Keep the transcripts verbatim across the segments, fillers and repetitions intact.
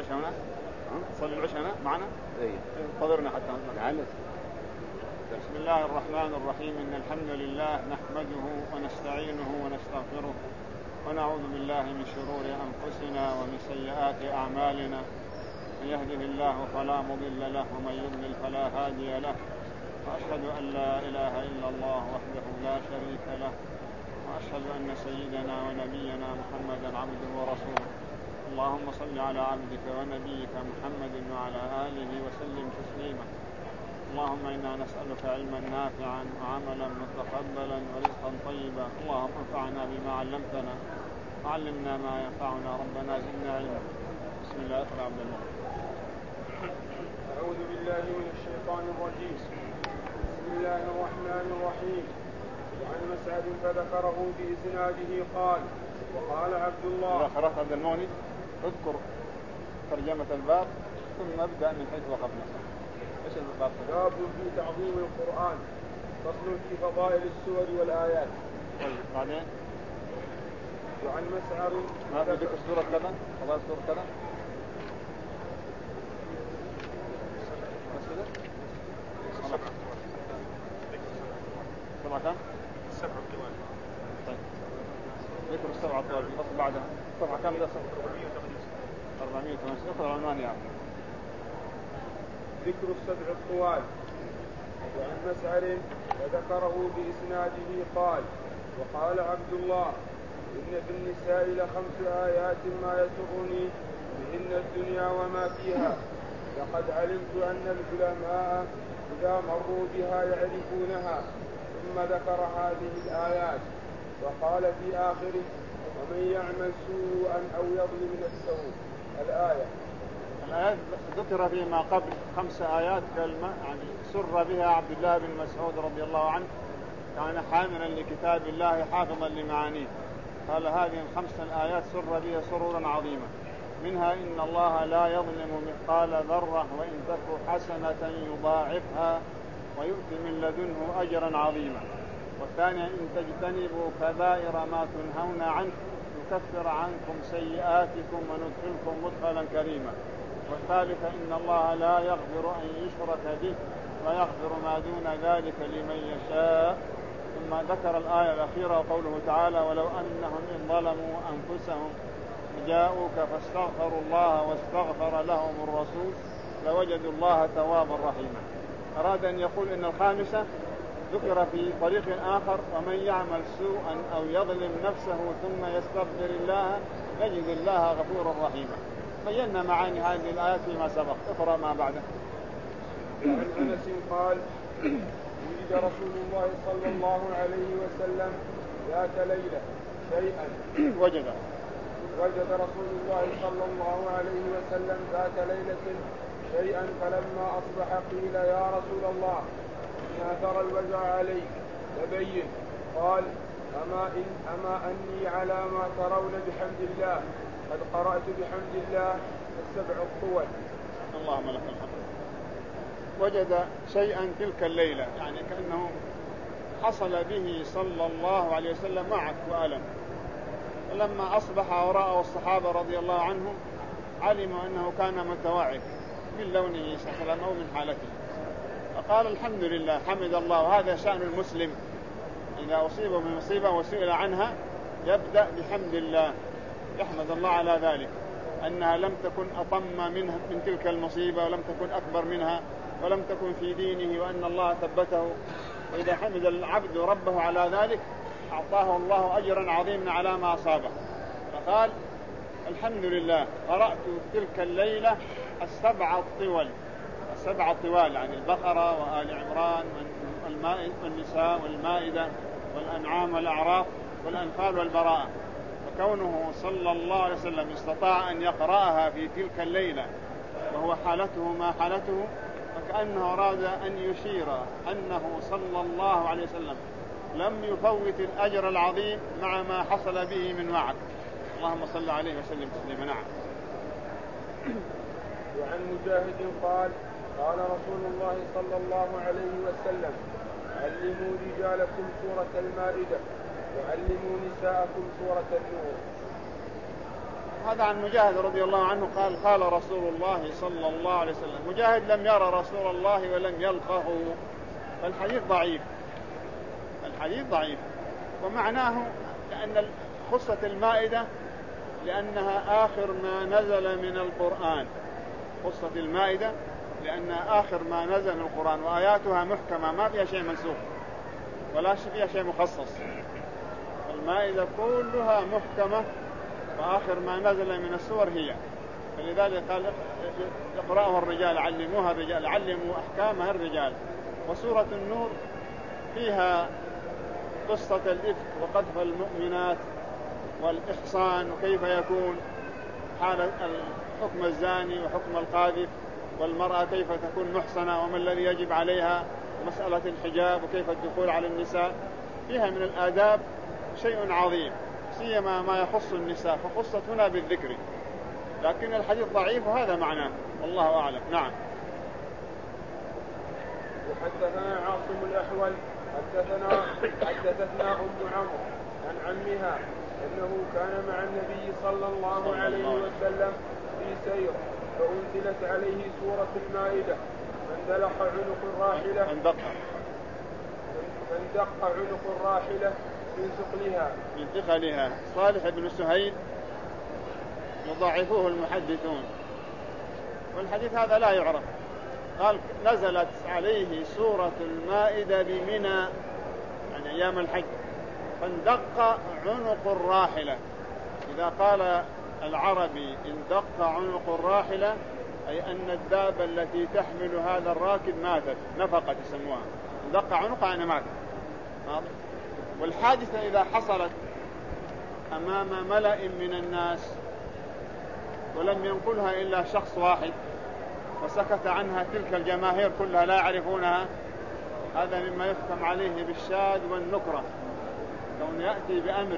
العشاء هنا؟ نصلي العشاء هنا معنا؟ انتظرنا حتى نعم. بسم الله الرحمن الرحيم. إن الحمد لله نحمده ونستعينه ونستغفره ونعوذ بالله من شرور أنفسنا ومن سيئات أعمالنا. من يهده الله فلا مضل له ومن يضلل فلا هادي له. وأشهد أن لا إله إلا الله وحده لا شريك له. وأشهد أن سيدنا ونبينا محمدا عبده ورسوله. اللهم صل على عبدك ونبيك محمد وعلى آله وسلم تسليما. اللهم إنا نسألك علما نافعا وعملا متقبلا ورزقا طيبا. اللهم انفعنا بما علمتنا وعلمنا ما ينفعنا. ربنا زدنا علما. بسم الله الرحمن الرحيم. أعوذ بالله من الشيطان الرجيم. بسم الله الرحمن الرحيم. وعن مسعد فذكره بإسناده قال وقال عبد الله. إذا قرأت عبد الموني اذكر ترجمة الباب ثم ابدأ من حيث وقفنا. ايش الباب؟ باب في تعظيم القرآن. فصل في فضائل السور والآيات. طيب بعدين. وعن مسعر ما في ذكر سورة كذا فضائل سورة كذا. بس كذا. سبعة كم؟ سبعة طوال. طيب. ذكر السبعة طوال في الفصل بعدها. سبعة كم ده؟ أربعمائة وثمانين. اقرأ العنوان يا عم. ذكر السبع الطوال. وعن مسعر وذكره بإسناده قال وقال عبد الله إن في النساء لخمس آيات ما يسرني بهن الدنيا وما فيها. لقد علمت أن العلماء إذا مروا بها يعرفونها. ثم ذكر هذه الآيات وقال في آخره ومن يعمل سوءا أو يظلم نفسه. الآية. الآيات ذكر فيما قبل خمس آيات كلمة يعني سر بها عبد الله بن مسعود رضي الله عنه. كان حاملا لكتاب الله حافظا لمعانيه. قال هذه الخمس الآيات سر بها سرورا عظيما. منها إن الله لا يظلم مثقال ذرة وإن تك حسنة يضاعفها ويؤتي من لدنه أجرا عظيما. والثانية إن تجتنبوا كبائر ما تنهون عنه يكفر عنكم سيئاتكم وندخلكم مدخلا كريما. والثالثة إن الله لا يغفر أن يشرك به ويغفر ما دون ذلك لمن يشاء. ثم ذكر الآية الأخيرة قوله تعالى ولو أنهم إن ظلموا أنفسهم جاءوك فاستغفروا الله واستغفر لهم الرسول لوجدوا الله توابا رحيما. أراد أن يقول إن الخامسة ذكر في طريق آخر ومن يعمل سوءا أو يظلم نفسه ثم يستغفر الله يجد الله غفورا رحيما. بينا معاني هذه الآيات فيما سبق. اقرأ ما بعده. عن أنس قال وجد رسول الله صلى الله عليه وسلم ذات ليلة شيئا وجد وجد رسول الله صلى الله عليه وسلم ذات ليلة شيئا فلما أصبح قيل يا رسول الله إن أثر الوجع عليك تبين. قال أما, إن أما أني على ما ترون بحمد الله قد قرأت بحمد الله السبع الطول. اللهم لك الحمد. وجد شيئا تلك الليلة يعني كأنه حصل به صلى الله عليه وسلم معك وألم. فلما أصبح ورأى الصحابة رضي الله عنهم علموا أنه كان متوعك من لونه صلى الله عليه وسلم أو من حالته. فقال الحمد لله حمد الله. هذا شأن المسلم إذا أصيب بمصيبة وسئل عنها يبدأ بحمد الله يحمد الله على ذلك أنها لم تكن أطم منها من تلك المصيبة ولم تكن أكبر منها ولم تكن في دينه وأن الله ثبته. وإذا حمد العبد ربه على ذلك أعطاه الله أجرا عظيما على ما أصابه. فقال الحمد لله قرأت تلك الليلة السبع الطول. السبع الطوال يعني البقرة وآل عمران والنساء والمائدة والأنعام والأعراف والأنفال والبراءة. وكونه صلى الله عليه وسلم استطاع أن يقرأها في تلك الليلة وهو حالته ما حالته فكأنه أراد أن يشير أنه صلى الله عليه وسلم لم يفوت الأجر العظيم مع ما حصل به من وعد. اللهم صل عليه وسلم تسليما. نعم. وعن مجاهد قال قال رسول الله صلى الله عليه وسلم علموا رجالكم سورة المائدة وعلموا نساءكم سورة النور. هذا عن مجاهد رضي الله عنه قال قال رسول الله صلى الله عليه وسلم. مجاهد لم يرى رسول الله ولم يلقه، فالحديث ضعيف. الحديث ضعيف ومعناه لأن خصة المائدة لأنها آخر ما نزل من القرآن. خصة المائدة لأنها آخر ما نزل من القرآن وآياتها محكمة ما فيها شيء منسوخ ولا فيها شيء مخصص. المائدة كلها محكمة وآخر ما نزل من السور هي، فلذلك قال اقرأها الرجال علموها الرجال علموا أحكامها الرجال. وسورة النور فيها قصة الإفك وقذف المؤمنات والإحصان وكيف يكون حال حكم الزاني وحكم القاذف، والمرأة كيف تكون محصنة وما الذي يجب عليها، ومسألة الحجاب وكيف الدخول على النساء. فيها من الآداب شيء عظيم سيما ما يخص النساء، فخصت هنا بالذكر، لكن الحديث ضعيف وهذا معناه والله أعلم. نعم. وحدثنا عاصم الأحول حدثنا حدثتنا أم عمرو عن عمها أنه كان مع النبي صلى الله عليه وسلم في سير فأنزلت عليه سورة المائدة فاندلق عنق الراحلة فاندق فاندق عنق الراحلة من ثقلها من ثقلها. صالح بن سهيل يضاعفوه المحدثون، والحديث هذا لا يعرف. قال نزلت عليه سورة المائدة بمنى يعني أيام الحج فاندق عنق الراحلة. إذا قال العربي اندق عنق الراحلة أي أن الدابة التي تحمل هذا الراكب ماتت، نفقت يسموها، اندق عنقها يعني ماتت. والحادثة إذا حصلت أمام ملأ من الناس ولم ينقلها إلا شخص واحد وسكت عنها تلك الجماهير كلها لا يعرفونها، هذا مما يحكم عليه بالشاذ والنكرة، كون يأتي بأمر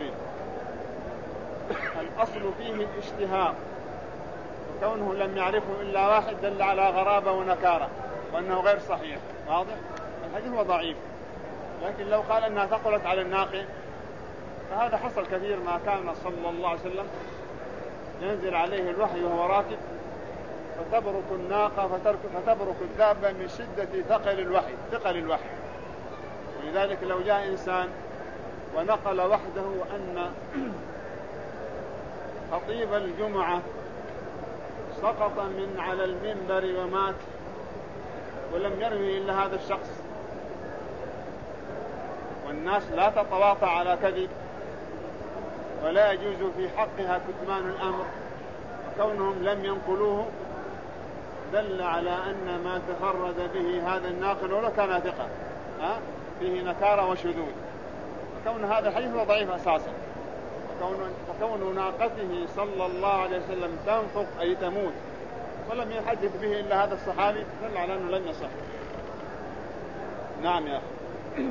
الأصل فيه الاشتهار، وكونه لم يعرفه إلا واحد دل على غرابة ونكارة وأنه غير صحيح. واضح؟ الحديث هو ضعيف، لكن لو قال أنها ثقلت على الناقة فهذا حصل كثير. ما كان صلى الله عليه وسلم ينزل عليه الوحي وهو راكب فتبرك الناقة فتبرك الدابة من شدة ثقل الوحي ثقل الوحي. ولذلك لو جاء إنسان ونقل وحده أن خطيب الجمعة سقط من على المنبر ومات ولم يروي إلا هذا الشخص، والناس لا تتواطى على كذب ولا يجوز في حقها كتمان الأمر، وكونهم لم ينقلوه دل على أن ما تفرد به هذا الناقل ولو كان ثقة ها فيه نكارة وشذوذ. وكون هذا الحديث هو ضعيف أساسا، وكون, وكون ناقته صلى الله عليه وسلم تنفق أي تموت ولم يحدث به إلا هذا الصحابي دل على أنه لم يصح. نعم يا أخي.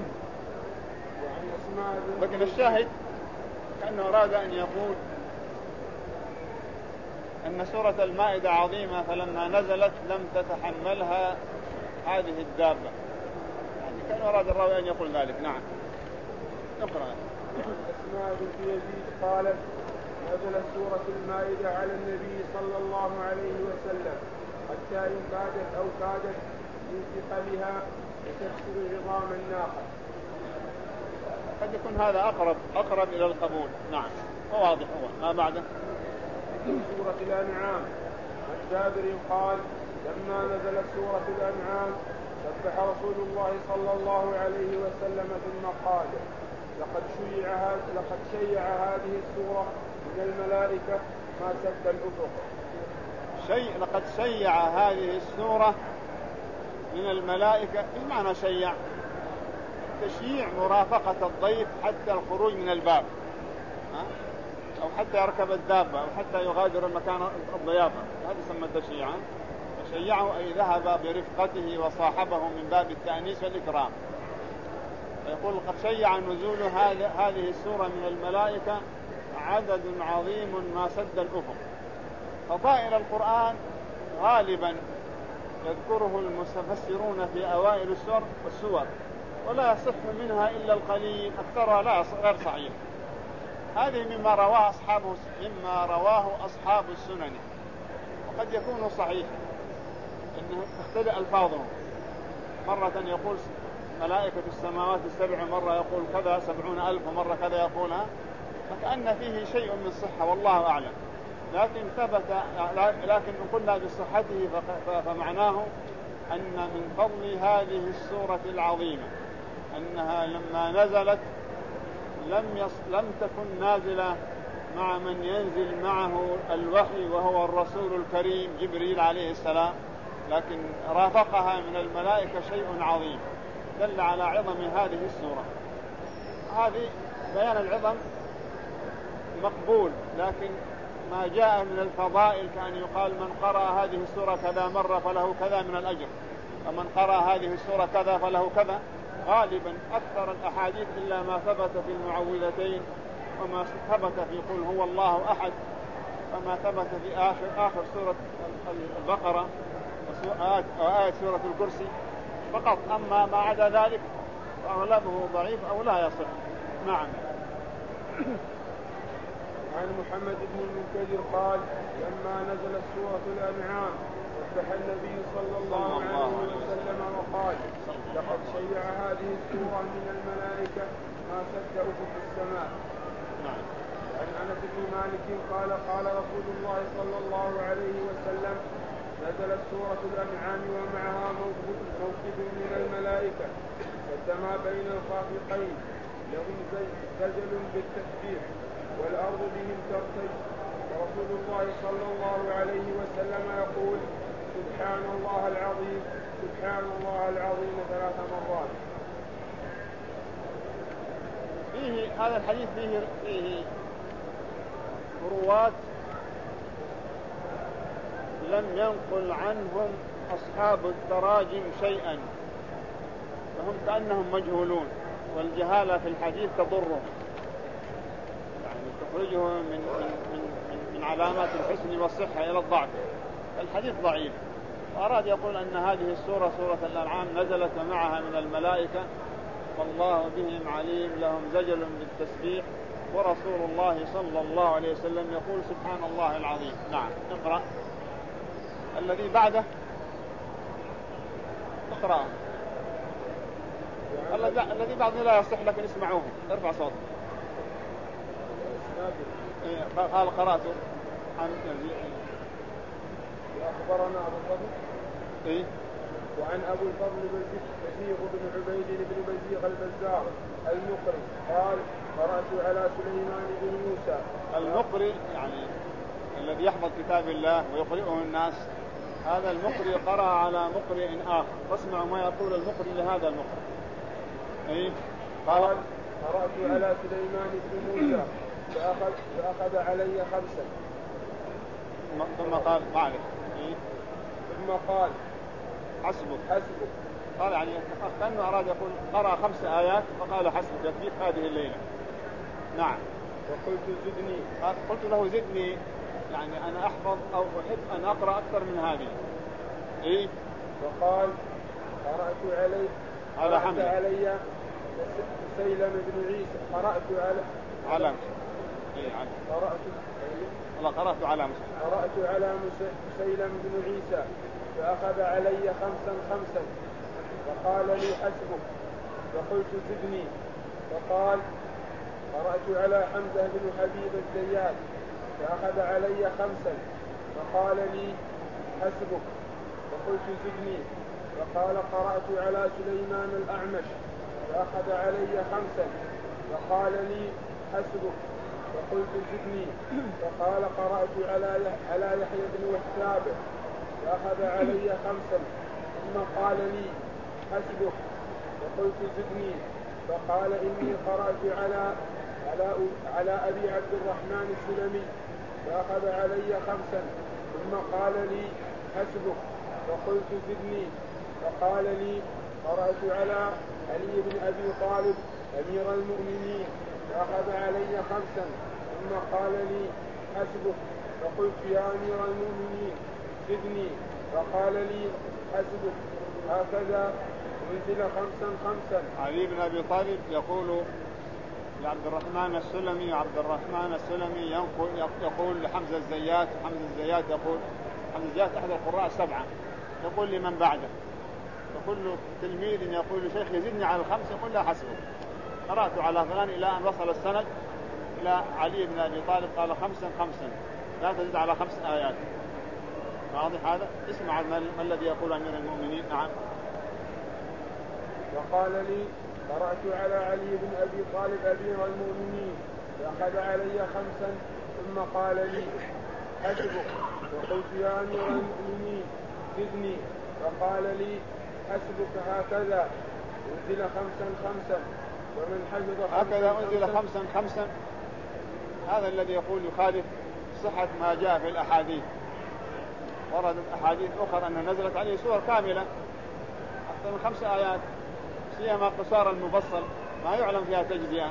لكن الشاهد كأنه أراد أن يقول أن سورة المائدة عظيمة فلما نزلت لم تتحملها هذه الدابة، يعني كان أراد الراوي أن يقول ذلك. نعم. اقرأ. أسماء بنت يزيد قالت نزلت سورة المائدة على النبي صلى الله عليه وسلم حتى إن كادت أو كادت من ثقلها لتكسر عظام الناقة. قد يكون هذا أقرب أقرب إلى القبول. نعم واضح. هو ما بعده سورة الأنعام عن جابر قال لما نزلت سورة الأنعام سبح رسول الله صلى الله عليه وسلم ثم قال لقد شيع لقد شيع هذه السورة من الملائكة ما سد الأفق. شيء لقد شيع هذه السورة من الملائكة. إيه معنى شيع؟ تشييع مرافقة الضيف حتى الخروج من الباب أو حتى يركب الدابة أو حتى يغادر مكان الضيافة، هذا يسمى تشييعا. فشيعه أي ذهب برفقته وصاحبه من باب التأنيس والإكرام. فيقول قد شيع نزول هذه السورة من الملائكة عدد عظيم ما سد الأفق. فضائل القرآن غالبا يذكره المفسرون في أوائل السور والسور ولا يصح منها إلا القليل، أكثرها لا غير صحيح. هذه مما رواه أصحابه مما رواه أصحاب السنن، وقد يكون صحيحا إنه تختلف ألفاظهم، مرة يقول ملائكة السماوات السبع، مرة يقول كذا سبعون ألف، ومرة كذا يقولها، فكأن فيه شيء من صحة والله أعلم. لكن ثبت لكن قلنا بصحته فمعناه أن من فضل هذه السورة العظيمة أنها لما نزلت لم, يص... لم تكن نازلة مع من ينزل معه الوحي وهو الرسول الكريم جبريل عليه السلام، لكن رافقها من الملائكة شيء عظيم دل على عظم هذه السورة. هذه بيان العظم مقبول، لكن ما جاء من الفضائل كأن يقال من قرأ هذه السورة كذا مرة فله كذا من الأجر، ومن قرأ هذه السورة كذا فله كذا، غالبا أكثر الأحاديث إلا ما ثبت في المعوذتين وما ثبت في قل هو الله أحد، وما ثبت في آخر, آخر سورة البقرة وآية سورة الكرسي فقط. أما ما عدا ذلك فأغلبه ضعيف أو لا يصح. نعم. عن محمد بن المنكدر قال لما نزلت سورة الأنعام وفتح النبي صلى الله عليه وسلم وقال لقد شيع هذه السورة من الملائكة ما سد أفق السماء. عن أنس بن مالك قال قال رسول الله صلى الله عليه وسلم نزلت سورة الأنعام ومعها موقف من الملائكة سد ما بين الخافقين لهم زجل بالتسبيح والأرض بهم ترتج، ورسول الله صلى الله عليه وسلم يقول سبحان الله العظيم سبحان الله العظيم ثلاث مرات. فيه هذا الحديث فيه, فيه رواة لم ينقل عنهم أصحاب التراجم شيئا، فهم كأنهم مجهولون، والجهالة في الحديث تضرهم، يعني تخرجه من, من, من, من علامات الحسن والصحة إلى الضعف. الحديث ضعيف، وأراد يقول أن هذه السورة سورة الأنعام نزلت ومعها من الملائكة والله بهم عليم لهم زجل بالتسبيح، ورسول الله صلى الله عليه وسلم يقول سبحان الله العظيم. نعم. اقرأ الذي بعده، اقرأ الذي بعده لا يصح لكن اسمعوه، ارفع صوتك. قال قرأت عن أخبرنا أبو الفضل إيه؟ وعن أبو الفضل بزيغ بن عبيد بن بزيغ البزار المقري قال قرأت على سليمان بن موسى. المقري يعني الذي يحفظ كتاب الله ويقرئه الناس، هذا المقري قرأ على مقرئ آخر، فاسمعوا ما يقول المقري لهذا المقرئ. إيه؟ قال قرأت على سليمان بن موسى فأخذ, فأخذ علي خمسا ثم قال ما عليك. إيه؟ ثم قال حسبك حسبك قال يعني كأنه أراد يقول قرأ خمس آيات فقال حسبك يكفيك هذه الليلة. نعم. وقلت زدني، قلت له زدني يعني أنا أحفظ أو أحب أن أقرأ أكثر من هذه. إيه؟ وقال قرأت علي على حمد علي سيلم بن عيسى قرأت على على إيه على قرأت والله قرأت على قرأت على سيلم بن عيسى فأخذ علي خمسا خمسا وقال لي حسبك، فقلت زدني، فقال قرأت على حمزة بن حبيب الزيات فأخذ علي خمسا فقال لي حسبك، فقلت زدني، فقال قرأت على سليمان الأعمش فأخذ علي خمسا فقال لي حسبك، فقلت زدني، فقال قرأت على على يحيى بن وهاب فأخذ علي خمسا ثم قال لي حسبك، فقلت زدني، فقال إني قرأت على على على أبي عبد الرحمن السلمي فأخذ علي خمسا ثم قال لي حسبك، فقلت زدني، فقال لي قرأت على علي بن أبي طالب أمير المؤمنين فأخذ علي خمسا ثم قال لي حسبك، فقلت يا أمير المؤمنين زدني، فقال لي حسبك. هكذا انزل خمسا خمسا. علي بن أبي طالب يقول لعبد الرحمن السلمي، وعبد الرحمن السلمي ينقل يقول لحمزة الزيات، وحمزة الزيات يقول، حمزة الزيات أحد القراء السبعة، يقول لمن بعده، وكل تلميذ يقول لشيخ يزدني على الخمس، يقول لا حسبه، قرأت على فلان إلى أن وصل السند إلى علي بن أبي طالب قال خمسا خمسا لا تزيد على خمس آيات. واضح هذا؟ اسمع ما الذي يقول أمير المؤمنين. نعم. وقال لي قرأت على علي بن أبي طالب أمير المؤمنين فأخذ علي خمسا ثم قال لي حسبك، وقلت يا أمير المؤمنين زدني، فقال لي حسبك هكذا أنزل خمسا خمسا، ومن حفظ هكذا أنزل خمسا خمسا. هذا الذي يقول يخالف صحة ما جاء في الأحاديث. وردت أحاديث أخرى أنها نزلت عليه سور كاملة أكثر من خمس آيات، سيما قصار المفصل ما يعلم فيها تجزئة،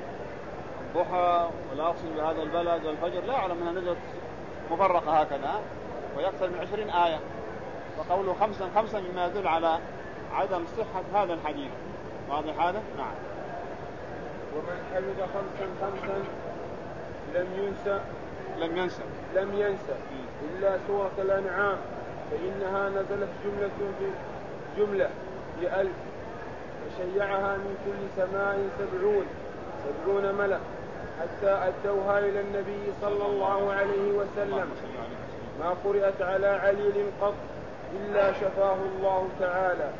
الضحى ولا أقسم بهذا البلد والفجر، لا أعلم أنها نزلت مفرقة هكذا ويكثر من عشرين آية. وقوله خمسا خمسا مما يدل على عدم صحة هذا الحديث. واضح هذا؟ نعم. ومن حفظ خمسا خمسا لم ينسى لم ينسى لم ينسى إلا سورة الأنعام، فإنها نزلت جملة في جملة في ألف، فشيعها من كل سماء سبعون سبعون ملك حتى أدوها إلى النبي صلى الله عليه وسلم، ما قرأت على عليل قط إلا شفاه الله تعالى.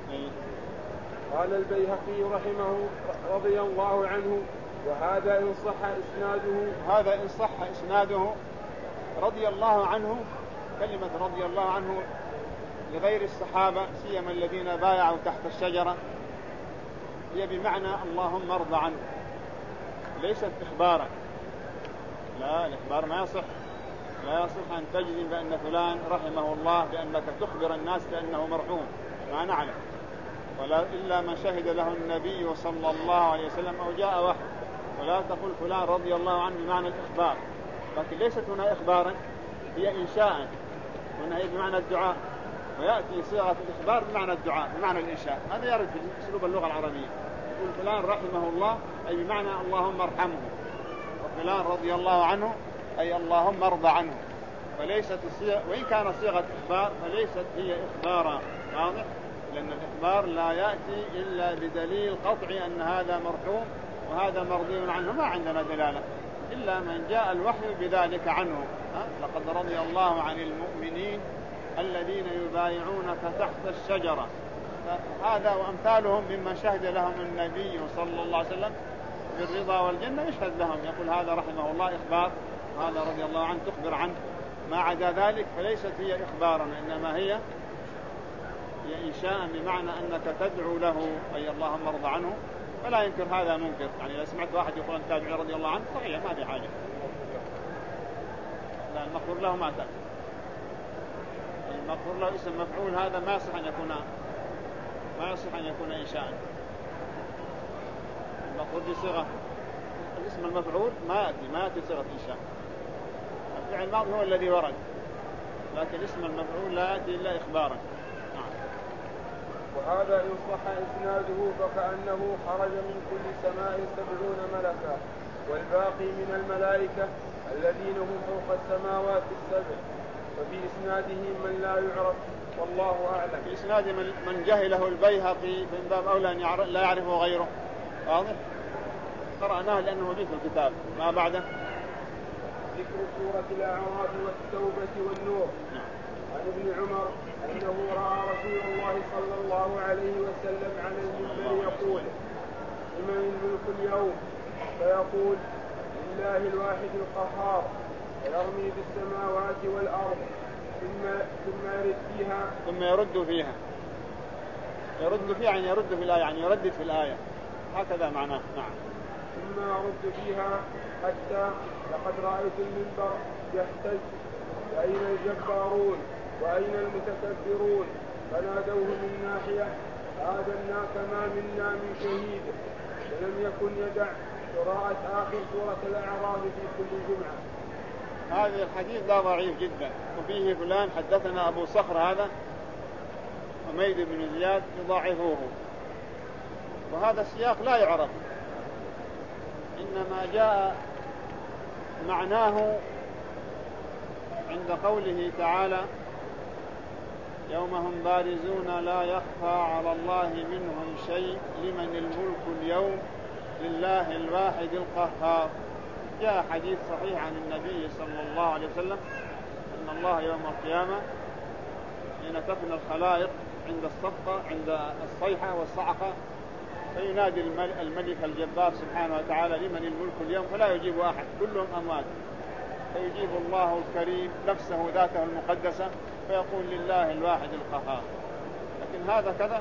قال البيهقي رحمه رضي الله عنه وهذا إن صح إسناده هذا إن صح إسناده رضي الله عنه. كلمة رضي الله عنه لغير الصحابة سيما الذين بايعوا تحت الشجرة هي بمعنى اللهم ارضى عنه، ليست إخبارا. لا، الإخبار ما يصح، لا يصح أن تجزم بأن فلان رحمه الله بأنك تخبر الناس بأنه مرحوم، ما نعلم، ولا إلا من شهد له النبي صلى الله عليه وسلم أو جاء وحي. ولا تقول فلان رضي الله عنه بمعنى الإخبار، لكن ليست هنا إخبارا، هي إنشاء، وهنا هي بمعنى الدعاء، ويأتي صيغة الإخبار بمعنى الدعاء بمعنى الإنشاء. هذا يرد في أسلوب اللغة العربية، يقول فلان رحمه الله أي بمعنى اللهم ارحمه، وفلان رضي الله عنه أي اللهم ارضى عنه. فليست الصيغة، وإن كان صيغة إخبار فليست هي إخبارا. واضح؟ لأن الإخبار لا يأتي إلا بدليل قطعي أن هذا مرحوم وهذا مرضي عنه، ما عندنا دلالة إلا من جاء الوحي بذلك عنه. لقد رضي الله عن المؤمنين الذين يبايعونك تحت الشجرة. هذا وأمثالهم ممن شهد لهم النبي صلى الله عليه وسلم بالرضا والجنة يشهد لهم، يقول هذا رحمه الله إخبار، وهذا رضي الله عنه تخبر عنه. ما عدا ذلك فليست هي إخبارا، إنما هي هي إنشاء بمعنى أنك تدعو له أي اللهم ارضى عنه. فلا ينكر هذا منكر، يعني إذا سمعت واحد يقول أن تابعي رضي الله عنه صحيح ما في حاجة، لا المغفور له ما تابع، المغفور له اسم مفعول، هذا ما يصح أن يكون ما يصح أن يكون إنشاء. المغفور دي صيغة، الاسم المفعول ما يأتي ما يأتي صيغة إنشاء. الفعل الماضي هو الذي ورد، لكن اسم المفعول لا يأتي إلا إخبارا. وهذا إن صح إسناده فكأنه خرج من كل سماء سبعون ملكا، والباقي من الملائكة الذين هم فوق السماوات السبع، وفي إسناده من لا يعرف والله أعلم. في إسناد من جهله البيهقي من باب أولى أن يعرف لا يعرفه غيره. واضح؟ قرأناه لأنه موجود في الكتاب. ما بعده ذكر سورة الأعراف والتوبة والنور. عن ابن عمر أنه رأى رسول الله صلى الله عليه وسلم على المنبر يقول لمن الملك اليوم، فيقول لله الواحد القهار، فيرمي بالسماوات والأرض ثم ثم يرد فيها ثم يرد فيها يرد فيها يعني يرد في الآية، يعني يردد في الآية، هكذا معناه. نعم. ثم يرد فيها حتى لقد رأيت المنبر يحتج، أين الجبارون وأين المتكبرون؟ فنادوه من ناحية آذناك ما منا من شهيد، ولم يكن يدع قراءة آخر سورة الأعراف في كل جمعة. هذا الحديث لا ضعيف جدا، وفيه فلان حدثنا أبو صخر هذا حميد بن زياد يضاعفوه، وهذا السياق لا يعرف، إنما جاء معناه عند قوله تعالى يوم هم بارزون لا يخفى على الله منهم شيء لمن الملك اليوم لله الواحد القهار. جاء حديث صحيح عن النبي صلى الله عليه وسلم أن الله يوم القيامة حين تفنى الخلائق عند الصفقة عند الصيحة والصعقة فينادي الملك الجبار سبحانه وتعالى لمن الملك اليوم فلا يجيب أحد كلهم أموات، فيجيب الله الكريم نفسه ذاته المقدسة فيقول لله الواحد القهار. لكن هذا كذا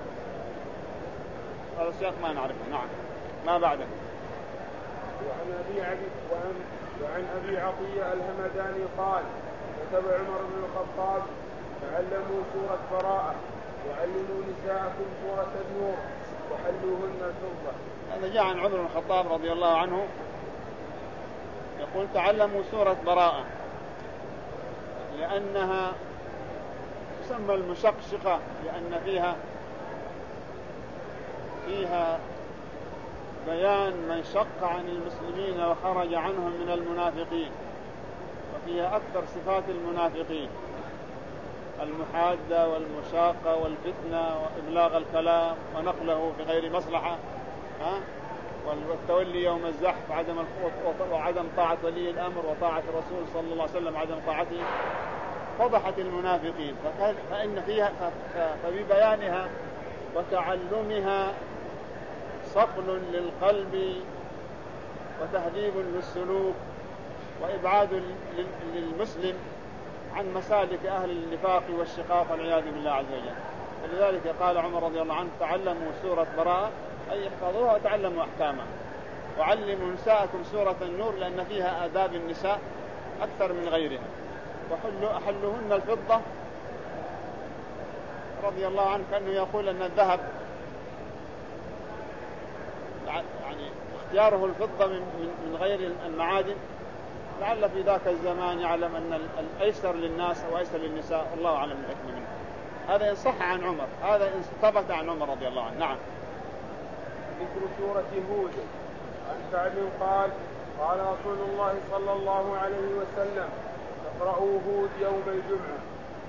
هذا السياق ما نعرفه. نعم. ما بعده. وعن أبي عبد وعن, وعن أبي عطية الهمداني قال كتب عمر بن الخطاب تعلموا سورة براءة وعلموا نساءكم سورة النور وحلوهن الفضة. هذا جاء عن عمر بن الخطاب رضي الله عنه يقول تعلموا سورة براءة لأنها تسمى المشقشقة لأن فيها فيها بيان من شق عن المسلمين وخرج عنهم من المنافقين، وفيها أكثر صفات المنافقين المحادة والمشاقة والفتنة وإبلاغ الكلام ونقله في غير مصلحة ها؟ والتولي يوم الزحف وعدم وعدم طاعة ولي الأمر وطاعة الرسول صلى الله عليه وسلم عدم طاعته. فضحت المنافقين فإن فيها فببيانها وتعلمها صقل للقلب وتهذيب للسلوك وإبعاد للمسلم عن مسالك أهل النفاق والشقاق والعياذ بالله عز وجل. ولذلك قال عمر رضي الله عنه تعلموا سورة براءة أي احفظوها وتعلموا أحكامها، وعلموا نساءكم سورة النور لأن فيها آداب النساء أكثر من غيرها، وحلوا أحلوهن الفضة. رضي الله عنه كأنه يقول أن الذهب يعني اختياره الفضة من, من غير المعادن لعل في ذاك الزمان يعلم أن الأيسر للناس أو أيسر للنساء والله أعلم الحكم منه. هذا إن صح عن عمر، هذا إن ثبت عن عمر رضي الله عنه. نعم. ذكر سورة هود. عن كعب قال قال رسول الله صلى الله عليه وسلم اقرأوا هود يوم الجمعة.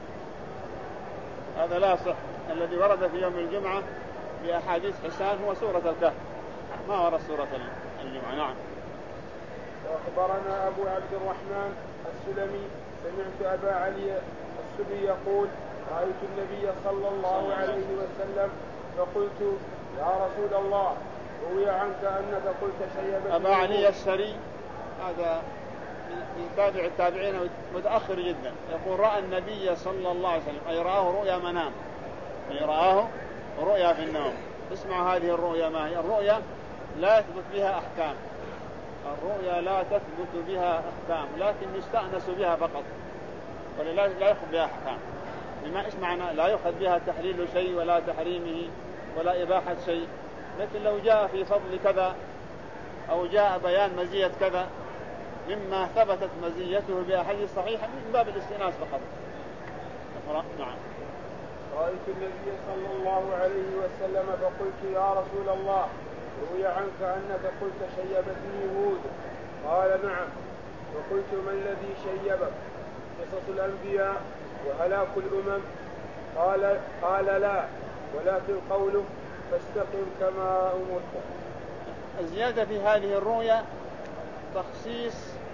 هذا لا صح. الذي ورد في يوم الجمعة بأحاديث حسان هو سورة الكهف، ما ورد سورة الجمعة. نعم. وأخبرنا أبو عبد الرحمن السلمي سمعت أبا علي السبي يقول رأيت النبي صلى الله عليه وسلم فقلت يا رسول الله روي عنك أنك قلت شيئا. أبا علي السري هذا من تابع التابعين متأخر جدا يقول رأى النبي صلى الله عليه وسلم أي رآه رؤيا منام، أي رآه رؤيا في النوم. اسمع هذه الرؤيا ما هي؟ الرؤيا لا يثبت بها أحكام، الرؤيا لا تثبت بها أحكام لكن يستأنس بها فقط ولا لا يأخذ بها أحكام. بما إيش معنى؟ لا يأخذ بها تحليل شيء ولا تحريمه ولا إباحة شيء، لكن لو جاء في فضل كذا أو جاء بيان مزية كذا مما ثبتت مزيته بأحاديث صحيحة من باب الاستئناس فقط. نعم. رأيت النبي صلى الله عليه وسلم فقلت يا رسول الله روي عنك أنك قلت شيبتني هود. قال نعم. فقلت ما الذي شيبك؟ قصص الأنبياء وهلاك الأمم؟ قال قال لا ولكن قوله فاستقم كما أمرت. الزيادة في هذه الرؤيا تخصيص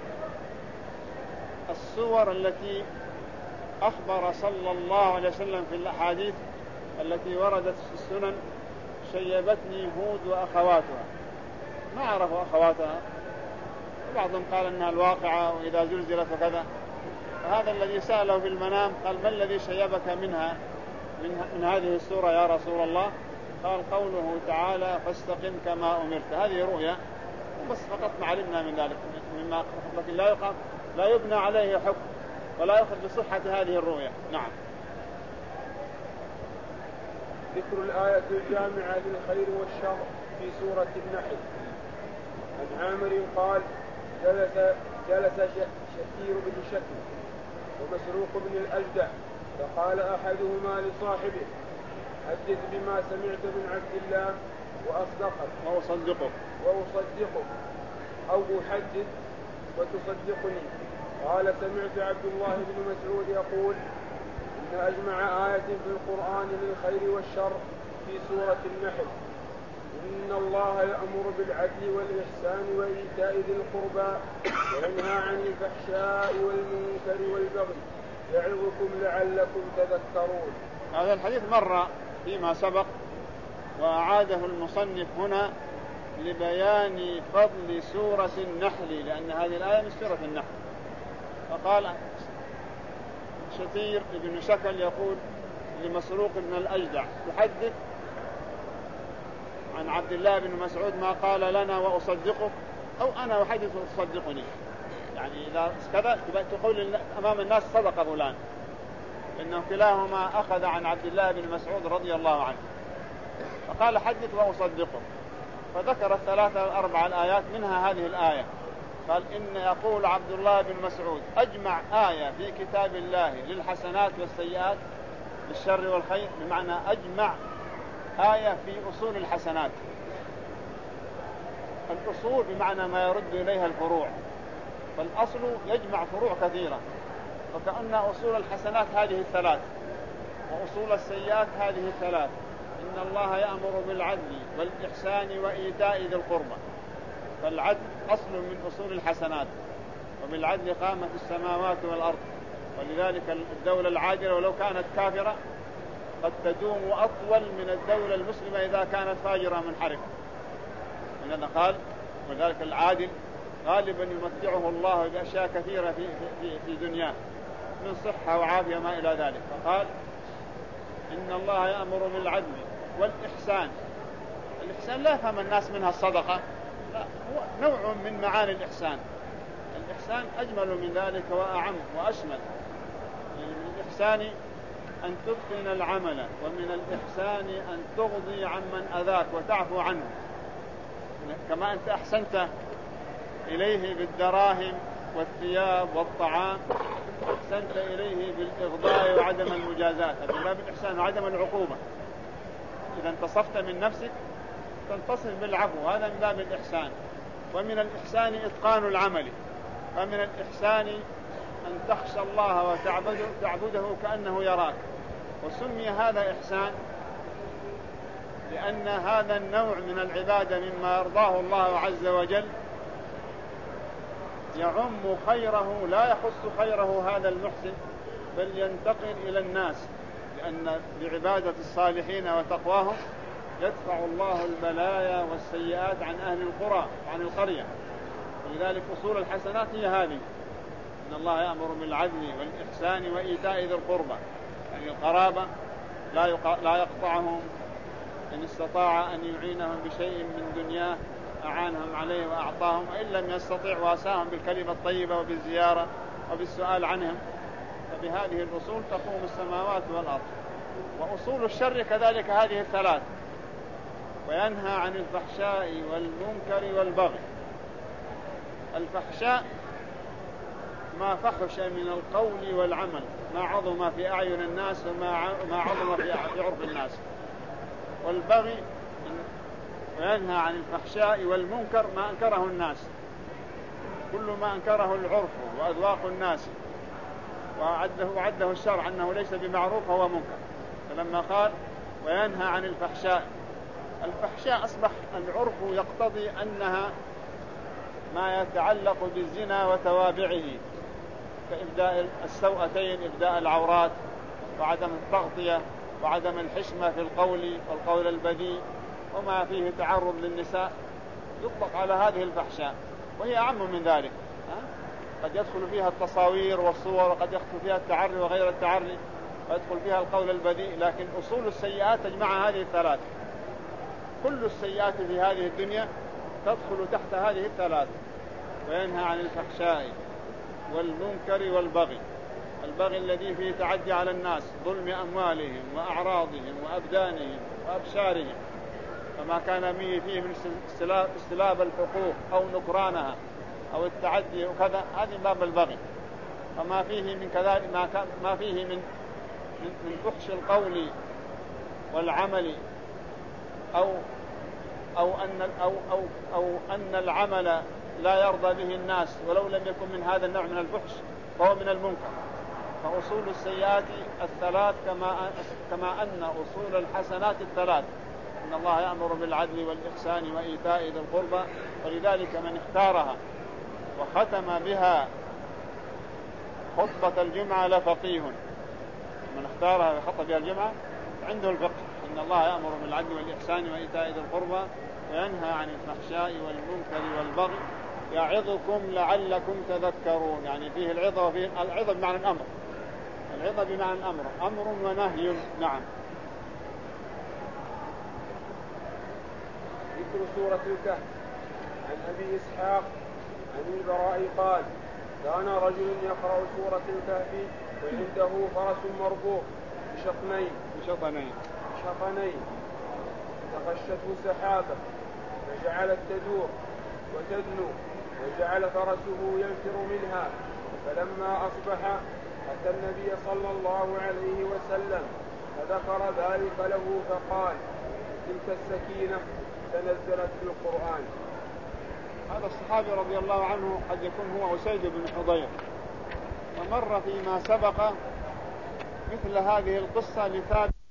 الصور التي أخبر صلى الله عليه وسلم في الأحاديث التي وردت في السنن شيبتني هود وأخواتها. ما عرفوا أخواتها، بعضهم قال أنها الواقعة وإذا زلزلت وكذا. فهذا الذي سأله في المنام قال ما الذي شيبك منها من, من هذه السورة يا رسول الله؟ قال قوله تعالى فاستقم كما أمرت. هذه رؤيا بس فقط ما علمنا من ذلك مما لكن لا يقام لا يبنى عليه حكم ولا يأخذ بصحة هذه الرؤيا. نعم. ذكر الآية الجامعة للخير والشر في سورة النحل. عن عامر قال جلس جلس شكير بن شكر ومسروق بن الأجدع فقال أحدهما لصاحبه حدث بما سمعت من عبد الله وأصدقك وأصدقك وأصدقك أو أحدث وتصدقني. قال سمعت عبد الله بن مسعود يقول إن أجمع آية في القرآن للخير والشر في سورة النحل إن الله يأمر بالعدل والإحسان وإيتاء ذي القربى وينهى عن الفحشاء والمنكر والبغي يعظكم لعلكم تذكرون. هذا الحديث مر فيما سبق وأعاده المصنف هنا لبيان فضل سورة النحل، لأن هذه الآية من سورة النحل. فقال شتير بن شكل يقول لمسروق بن الأجدع يحدث عن عبد الله بن مسعود ما قال لنا وأصدقك، أو أنا أحدث وتصدقني، يعني إذا كذا تقول أمام الناس صدق فلان، إنه كلاهما أخذ عن عبد الله بن مسعود رضي الله عنه. فقال حدث وأصدقك، فذكر الثلاثة الأربع الآيات منها هذه الآية. قال إن يقول عبد الله بن مسعود أجمع آية في كتاب الله للحسنات والسيئات للشر والخير، بمعنى أجمع آية في أصول الحسنات. الأصول بمعنى ما يرد إليها الفروع، فالأصل يجمع فروع كثيرة، وكأن أصول الحسنات هذه الثلاث وأصول السيئات هذه الثلاث. إن الله يأمر بالعدل والإحسان وإيتاء ذي القربى، فالعدل أصل من أصول الحسنات، وبالعدل قامت السماوات والأرض، ولذلك الدولة العادلة ولو كانت كافرة قد تدوم أطول من الدولة المسلمة إذا كانت فاجرة منحرفة. ولذلك قال وذلك العادل غالبا يمتعه الله بأشياء كثيرة في, في, في دنياه من صحة وعافية ما إلى ذلك. فقال إن الله يأمر بالعدل والإحسان. الإحسان لا يفهم الناس منها الصدقة، لا، هو نوع من معاني الإحسان. الإحسان أجمل من ذلك وأعم وأشمل. يعني من الإحسان أن تتقن العمل، ومن الإحسان أن تغضي عمن أذاك وتعفو عنه، كما أنت أحسنت إليه بالدراهم والثياب والطعام، أحسنت إليه بالإغضاء وعدم المجازات، هذا باب الإحسان وعدم العقوبة. إذا انتصفت من نفسك تنتصف بالعفو، هذا من باب الإحسان. ومن الإحسان إتقان العمل، ومن الإحسان أن تخشى الله وتعبده تعبده كأنه يراك. وسمي هذا إحسان لأن هذا النوع من العبادة مما يرضاه الله عز وجل يعم خيره، لا يخص خيره هذا المحسن، بل ينتقل إلى الناس، لأن بعبادة الصالحين وتقواهم يدفع الله البلايا والسيئات عن أهل القرى وعن القرية. ولذلك أصول الحسنات هي هذه: إن الله يأمر بالعدل والإحسان وإيتاء ذي القربى، يعني القرابة لا لا يقطعهم، إن استطاع أن يعينهم بشيء من دنياه أعانهم عليه وأعطاهم، وإن لم يستطع واساهم بالكلمة الطيبة وبالزيارة وبالسؤال عنهم. فبهذه الأصول تقوم السماوات والأرض. وأصول الشر كذلك هذه الثلاث: وينهى عن الفحشاء والمنكر والبغي. الفحشاء ما فحش من القول والعمل، ما عظم في أعين الناس وما عظم في عرف الناس. والبغي وينهى عن الفحشاء والمنكر ما أنكره الناس، كل ما أنكره العرف وأذواق الناس وعده, وعده الشرع أنه ليس بمعروف هو منكر. فلما قال وينهى عن الفحشاء، الفحشاء أصبح العرف يقتضي أنها ما يتعلق بالزنا وتوابعه، كإبداء السوءتين، إبداء العورات، وعدم التغطية، وعدم الحشمة في القول والقول البذيء، وما فيه تعرض للنساء، يطلق على هذه الفحشاء. وهي أعم من ذلك، قد يدخل فيها التصاوير والصور، وقد يدخل فيها التعري وغير التعري، ويدخل فيها القول البذيء. لكن أصول السيئات تجمع هذه الثلاث. كل السيئات في هذه الدنيا تدخل تحت هذه الثلاث: وينهى عن الفحشاء والمنكر والبغي. البغي الذي فيه تعدي على الناس، ظلم أموالهم وأعراضهم وأبدانهم وأبشارهم، فما كان فيه من استلاب الحقوق أو نكرانها أو التعدي وكذا، هذه باب البغي. وما فيه من كذلك ما, ما فيه من من فحش القول والعمل، أو أو أن أو أو أو أن العمل لا يرضى به الناس ولو لم يكن من هذا النوع من الفحش فهو من المنكر. فأصول السيئات الثلاث كما كما أن أصول الحسنات الثلاث، إن الله يأمر بالعدل والإحسان وإيتاء ذي القربى، ولذلك من اختارها وختم بها خطبة الجمعة لفقيه، من اختارها وخطب بها الجمعة عنده الفقه. إن الله يأمر بالعدل والإحسان وإيتاء ذي القربى وينهى عن الفحشاء والمنكر والبغي يعظكم لعلكم تذكرون. يعني فيه العظة، وفيه العظة بمعنى الأمر، العظة بمعنى الأمر، أمر ونهي. نعم. ذكر سورة الكهف. عن أبي إسحاق عن البراء قال: كان رجل يقرأ سورة الكهف وعنده فرس مربوط بشطنين بشطنين شطنين تغشته سحابة فجعلت تدور وتدنو وجعل فرسه ينفر منها. فلما أصبح أتى النبي صلى الله عليه وسلم فذكر ذلك له فقال: تلك السكينة تنزلت في القرآن. هذا الصحابي رضي الله عنه قد يكون هو أسيد بن حضير، ومر فيما سبق مثل هذه القصة لثابت